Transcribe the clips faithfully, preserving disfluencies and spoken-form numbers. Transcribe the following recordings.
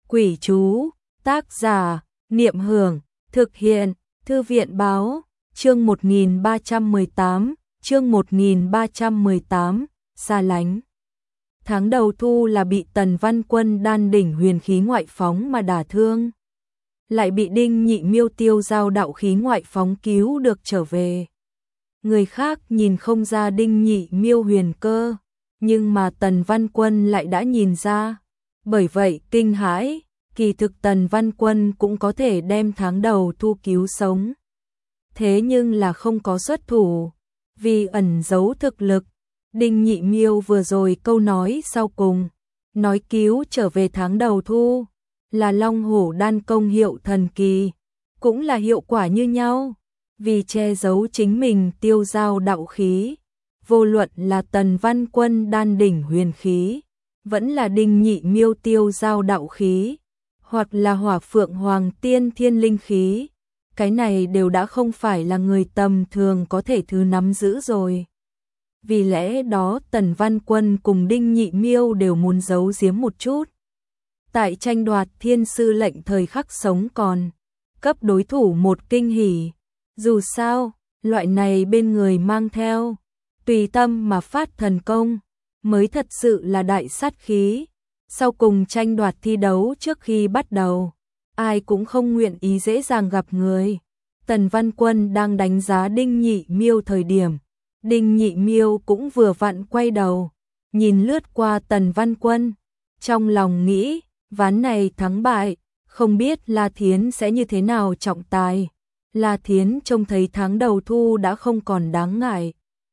Quỷ chú, tác giả, Niệm Hưởng, thực hiện, Thư viện báo, chương một nghìn ba trăm mười tám, chương một nghìn ba trăm mười tám, xa lánh. Tháng đầu thu là bị Tần Văn Quân đan đỉnh huyền khí ngoại phóng mà đả thương. Lại bị Đinh Nhị Miêu tiêu giao đạo khí ngoại phóng cứu được trở về. Người khác nhìn không ra Đinh Nhị Miêu huyền cơ, nhưng mà Tần Văn Quân lại đã nhìn ra. Bởi vậy kinh hãi, kỳ thực Tần Văn Quân cũng có thể đem tháng đầu thu cứu sống. Thế nhưng là không có xuất thủ, vì ẩn giấu thực lực. Đinh Nhị Miêu vừa rồi câu nói sau cùng, nói cứu trở về tháng đầu thu, là Long Hổ đan công hiệu thần kỳ, cũng là hiệu quả như nhau. Vì che giấu chính mình tiêu giao đạo khí, vô luận là Tần Văn Quân đan đỉnh huyền khí, vẫn là Đinh Nhị Miêu tiêu giao đạo khí, hoặc là Hỏa Phượng Hoàng tiên thiên linh khí, cái này đều đã không phải là người tầm thường có thể thứ nắm giữ rồi. Vì lẽ đó Tần Văn Quân cùng Đinh Nhị Miêu đều muốn giấu giếm một chút. Tại tranh đoạt thiên sư lệnh thời khắc sống còn, cấp đối thủ một kinh hỉ. Dù sao, loại này bên người mang theo, tùy tâm mà phát thần công, mới thật sự là đại sát khí. Sau cùng tranh đoạt thi đấu trước khi bắt đầu, ai cũng không nguyện ý dễ dàng gặp người. Tần Văn Quân đang đánh giá Đinh Nhị Miêu thời điểm, Đinh Nhị Miêu cũng vừa vặn quay đầu, nhìn lướt qua Tần Văn Quân, trong lòng nghĩ, ván này thắng bại, không biết La Thiến sẽ như thế nào trọng tài. La Thiến trông thấy tháng đầu thu đã không còn đáng ngại,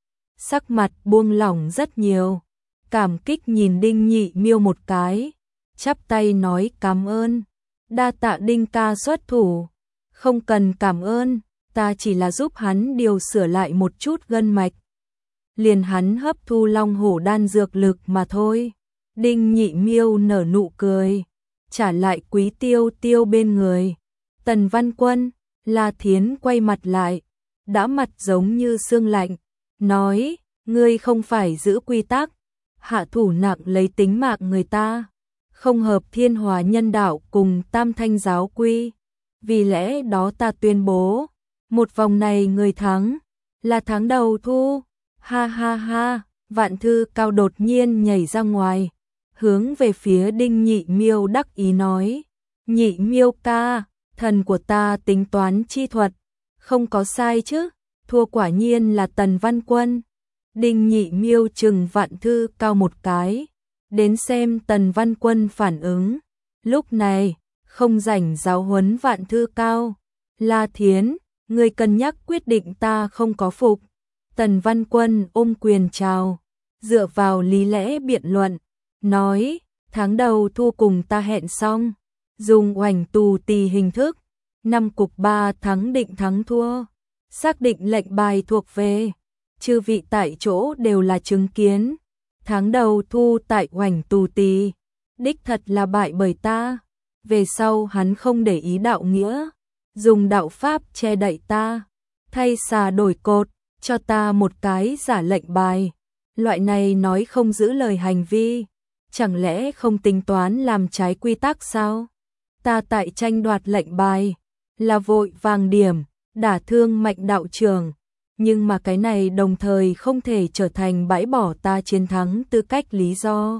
sắc mặt buông lỏng rất nhiều, cảm kích nhìn Đinh Nhị Miêu một cái, chắp tay nói cảm ơn, đa tạ Đinh ca xuất thủ, không cần cảm ơn, ta chỉ là giúp hắn điều sửa lại một chút gân mạch, liền hắn hấp thu Long Hổ đan dược lực mà thôi. Đinh Nhị Miêu nở nụ cười, trả lại Quý Tiêu Tiêu bên người. Tần Văn Quân, La Thiến quay mặt lại, đã mặt giống như xương lạnh, nói, ngươi không phải giữ quy tắc, hạ thủ nặng lấy tính mạng người ta, không hợp thiên hòa nhân đạo cùng tam thanh giáo quy. Vì lẽ đó ta tuyên bố, một vòng này người thắng, là tháng đầu thu. Ha ha ha, Vạn Thư Cao đột nhiên nhảy ra ngoài, hướng về phía Đinh Nhị Miêu đắc ý nói, Nhị Miêu ca, thần của ta tính toán chi thuật, không có sai chứ, thua quả nhiên là Tần Văn Quân. Đinh Nhị Miêu chừng Vạn Thư Cao một cái, đến xem Tần Văn Quân phản ứng. Lúc này, không rảnh giáo huấn Vạn Thư Cao. La Thiến, người cân nhắc quyết định ta không có phục. Tần Văn Quân ôm quyền chào, dựa vào lý lẽ biện luận, nói, tháng đầu thu cùng ta hẹn xong, dùng oảnh tù tì hình thức, năm cục ba thắng định thắng thua, xác định lệnh bài thuộc về, chư vị tại chỗ đều là chứng kiến, tháng đầu thu tại oảnh tù tì, đích thật là bại bởi ta, về sau hắn không để ý đạo nghĩa, dùng đạo pháp che đậy ta, thay xà đổi cột, cho ta một cái giả lệnh bài, loại này nói không giữ lời hành vi, chẳng lẽ không tính toán làm trái quy tắc sao? Ta tại tranh đoạt lệnh bài, là vội vàng điểm, đả thương Mạnh đạo trưởng, nhưng mà cái này đồng thời không thể trở thành bãi bỏ ta chiến thắng tư cách lý do.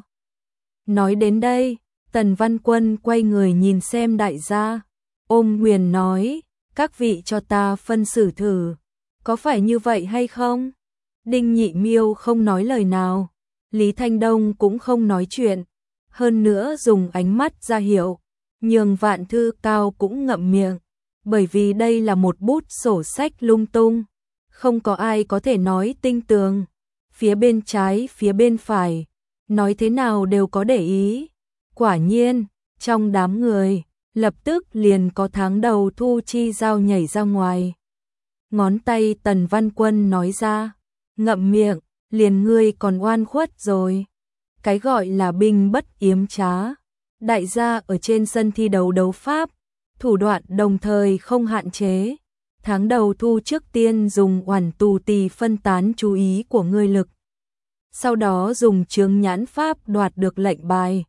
Nói đến đây, Tần Văn Quân quay người nhìn xem đại gia, ôm quyền nói, các vị cho ta phân xử thử, có phải như vậy hay không? Đinh Nhị Miêu không nói lời nào, Lý Thanh Đông cũng không nói chuyện, hơn nữa dùng ánh mắt ra hiệu, nhường Vạn Thư Cao cũng ngậm miệng, bởi vì đây là một bút sổ sách lung tung, không có ai có thể nói tinh tường, phía bên trái phía bên phải, nói thế nào đều có để ý. Quả nhiên, trong đám người, lập tức liền có tháng đầu thu chi giao nhảy ra ngoài. Ngón tay Tần Văn Quân nói ra, ngậm miệng, liền ngươi còn oan khuất rồi. Cái gọi là binh bất yếm trá, đại gia ở trên sân thi đấu đấu pháp, thủ đoạn đồng thời không hạn chế. Tháng đầu thu trước tiên dùng oản tù tì phân tán chú ý của ngươi lực. Sau đó dùng chướng nhãn pháp đoạt được lệnh bài,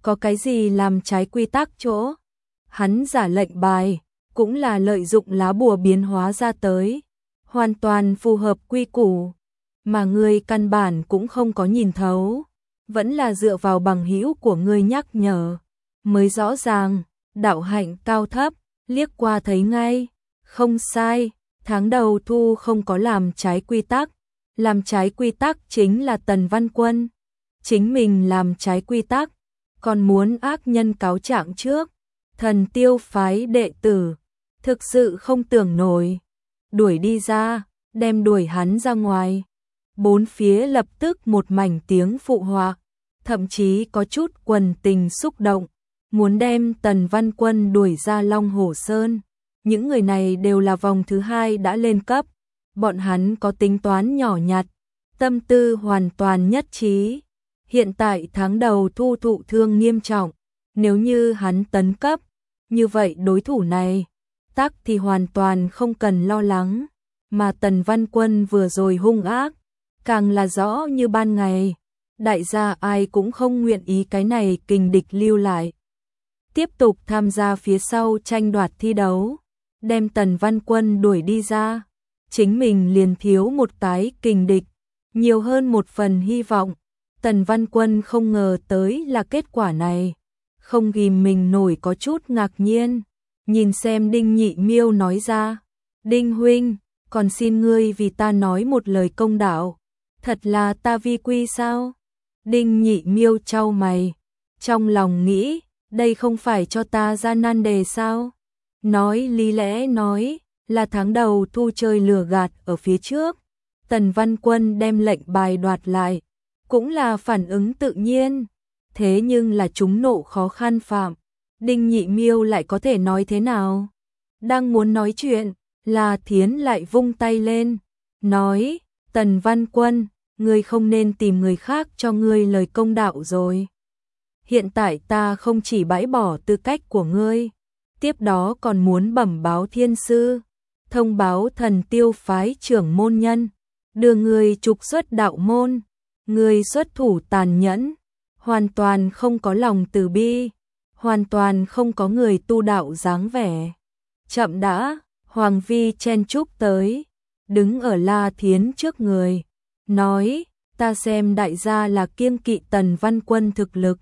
có cái gì làm trái quy tắc chỗ? Hắn giả lệnh bài, cũng là lợi dụng lá bùa biến hóa ra tới, hoàn toàn phù hợp quy củ, mà ngươi căn bản cũng không có nhìn thấu, vẫn là dựa vào bằng hữu của ngươi nhắc nhở, mới rõ ràng, đạo hạnh cao thấp, liếc qua thấy ngay, không sai, tháng đầu thu không có làm trái quy tắc, làm trái quy tắc chính là Tần Văn Quân, chính mình làm trái quy tắc, còn muốn ác nhân cáo trạng trước, Thần Tiêu phái đệ tử, thực sự không tưởng nổi, đuổi đi ra, đem đuổi hắn ra ngoài. Bốn phía lập tức một mảnh tiếng phụ họa, thậm chí có chút quần tình xúc động, muốn đem Tần Văn Quân đuổi ra Long Hổ Sơn. Những người này đều là vòng thứ hai đã lên cấp, bọn hắn có tính toán nhỏ nhặt, tâm tư hoàn toàn nhất trí. Hiện tại tháng đầu thu thụ thương nghiêm trọng, nếu như hắn tấn cấp, như vậy đối thủ này, tắc thì hoàn toàn không cần lo lắng, mà Tần Văn Quân vừa rồi hung ác, càng là rõ như ban ngày, đại gia ai cũng không nguyện ý cái này kình địch lưu lại. Tiếp tục tham gia phía sau tranh đoạt thi đấu, đem Tần Văn Quân đuổi đi ra, chính mình liền thiếu một tái kình địch, nhiều hơn một phần hy vọng. Tần Văn Quân không ngờ tới là kết quả này, không ghim mình nổi có chút ngạc nhiên, nhìn xem Đinh Nhị Miêu nói ra, Đinh huynh, còn xin ngươi vì ta nói một lời công đạo, thật là ta vi quy sao? Đinh Nhị Miêu chau mày, trong lòng nghĩ, đây không phải cho ta ra nan đề sao? Nói lý lẽ nói, là tháng đầu thu chơi lừa gạt ở phía trước, Tần Văn Quân đem lệnh bài đoạt lại, cũng là phản ứng tự nhiên, thế nhưng là chúng nộ khó khăn phạm, Đinh Nhị Miêu lại có thể nói thế nào? Đang muốn nói chuyện, La Thiến lại vung tay lên, nói, Tần Văn Quân, ngươi không nên tìm người khác cho ngươi lời công đạo rồi. Hiện tại ta không chỉ bãi bỏ tư cách của ngươi, tiếp đó còn muốn bẩm báo thiên sư, thông báo Thần Tiêu phái trưởng môn nhân, đưa ngươi trục xuất đạo môn, ngươi xuất thủ tàn nhẫn, hoàn toàn không có lòng từ bi, hoàn toàn không có người tu đạo dáng vẻ. Chậm đã, Hoàng Vi chen chúc tới, đứng ở La Thiến trước người, nói, ta xem đại gia là kiêng kỵ Tần Văn Quân thực lực,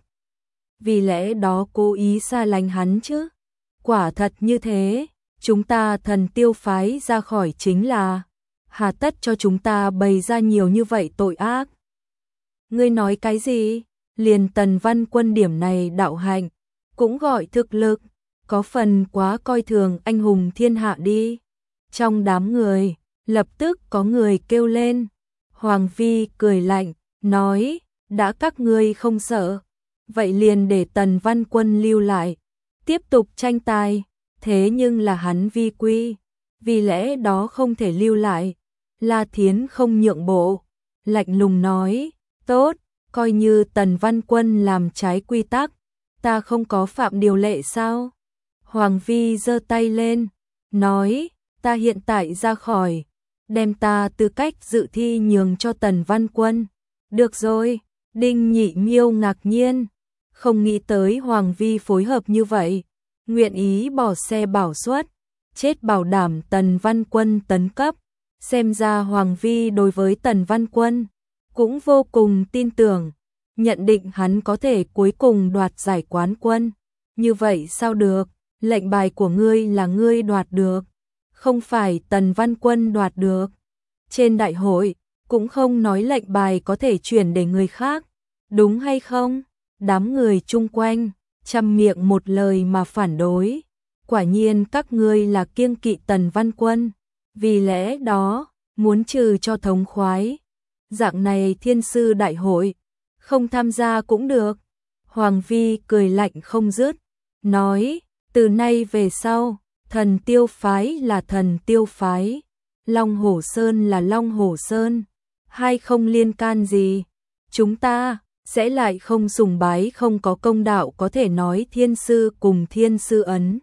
vì lẽ đó cố ý xa lánh hắn chứ. Quả thật như thế, chúng ta Thần Tiêu phái ra khỏi chính là, hà tất cho chúng ta bày ra nhiều như vậy tội ác. Ngươi nói cái gì? Liền Tần Văn Quân điểm này đạo hạnh, cũng gọi thực lực, có phần quá coi thường anh hùng thiên hạ đi. Trong đám người, lập tức có người kêu lên. Hoàng Vi cười lạnh, nói, đã các ngươi không sợ, vậy liền để Tần Văn Quân lưu lại, tiếp tục tranh tài, thế nhưng là hắn vi quy, vì lẽ đó không thể lưu lại. La Thiến không nhượng bộ, lạnh lùng nói, tốt, coi như Tần Văn Quân làm trái quy tắc, ta không có phạm điều lệ sao? Hoàng Vi giơ tay lên, nói, ta hiện tại ra khỏi, đem ta tư cách dự thi nhường cho Tần Văn Quân. Được rồi, Đinh Nhị Miêu ngạc nhiên, không nghĩ tới Hoàng Vi phối hợp như vậy, nguyện ý bỏ xe bảo suất, chết bảo đảm Tần Văn Quân tấn cấp. Xem ra Hoàng Vi đối với Tần Văn Quân cũng vô cùng tin tưởng, nhận định hắn có thể cuối cùng đoạt giải quán quân. Như vậy sao được, lệnh bài của ngươi là ngươi đoạt được, không phải Tần Văn Quân đoạt được. Trên đại hội, cũng không nói lệnh bài có thể chuyển để người khác, đúng hay không? Đám người chung quanh, chăm miệng một lời mà phản đối. Quả nhiên các ngươi là kiêng kỵ Tần Văn Quân, vì lẽ đó, muốn trừ cho thống khoái. Dạng này thiên sư đại hội, không tham gia cũng được. Hoàng Vi cười lạnh không dứt, nói, từ nay về sau, Thần Tiêu phái là Thần Tiêu phái, Long Hổ Sơn là Long Hổ Sơn, hai không liên can gì. Chúng ta sẽ lại không sùng bái không có công đạo có thể nói thiên sư cùng thiên sư ấn.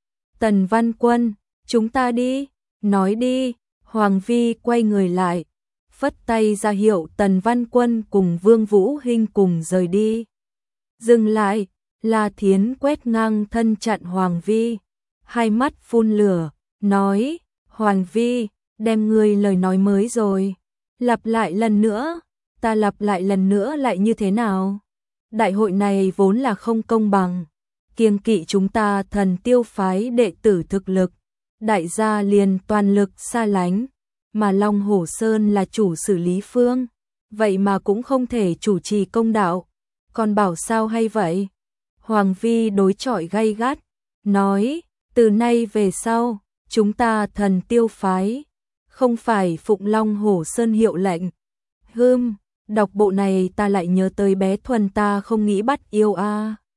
Tần Văn Quân, chúng ta đi, nói đi. Hoàng Vi quay người lại, phất tay ra hiệu Tần Văn Quân cùng Vương Vũ Hinh cùng rời đi. Dừng lại, La Thiến quét ngang thân chặn Hoàng Vi, hai mắt phun lửa, nói, Hoàng Vi, đem ngươi lời nói mới rồi, lặp lại lần nữa, ta lặp lại lần nữa lại như thế nào? Đại hội này vốn là không công bằng, kiêng kỵ chúng ta Thần Tiêu phái đệ tử thực lực, đại gia liền toàn lực xa lánh, mà Long Hổ Sơn là chủ xử lý phương, vậy mà cũng không thể chủ trì công đạo, còn bảo sao hay vậy? Hoàng Vi đối chọi gay gắt, nói, từ nay về sau, chúng ta Thần Tiêu phái, không phải phụng Long Hổ Sơn hiệu lệnh. Hưm, đọc bộ này ta lại nhớ tới bé Thuần ta không nghĩ bắt yêu a.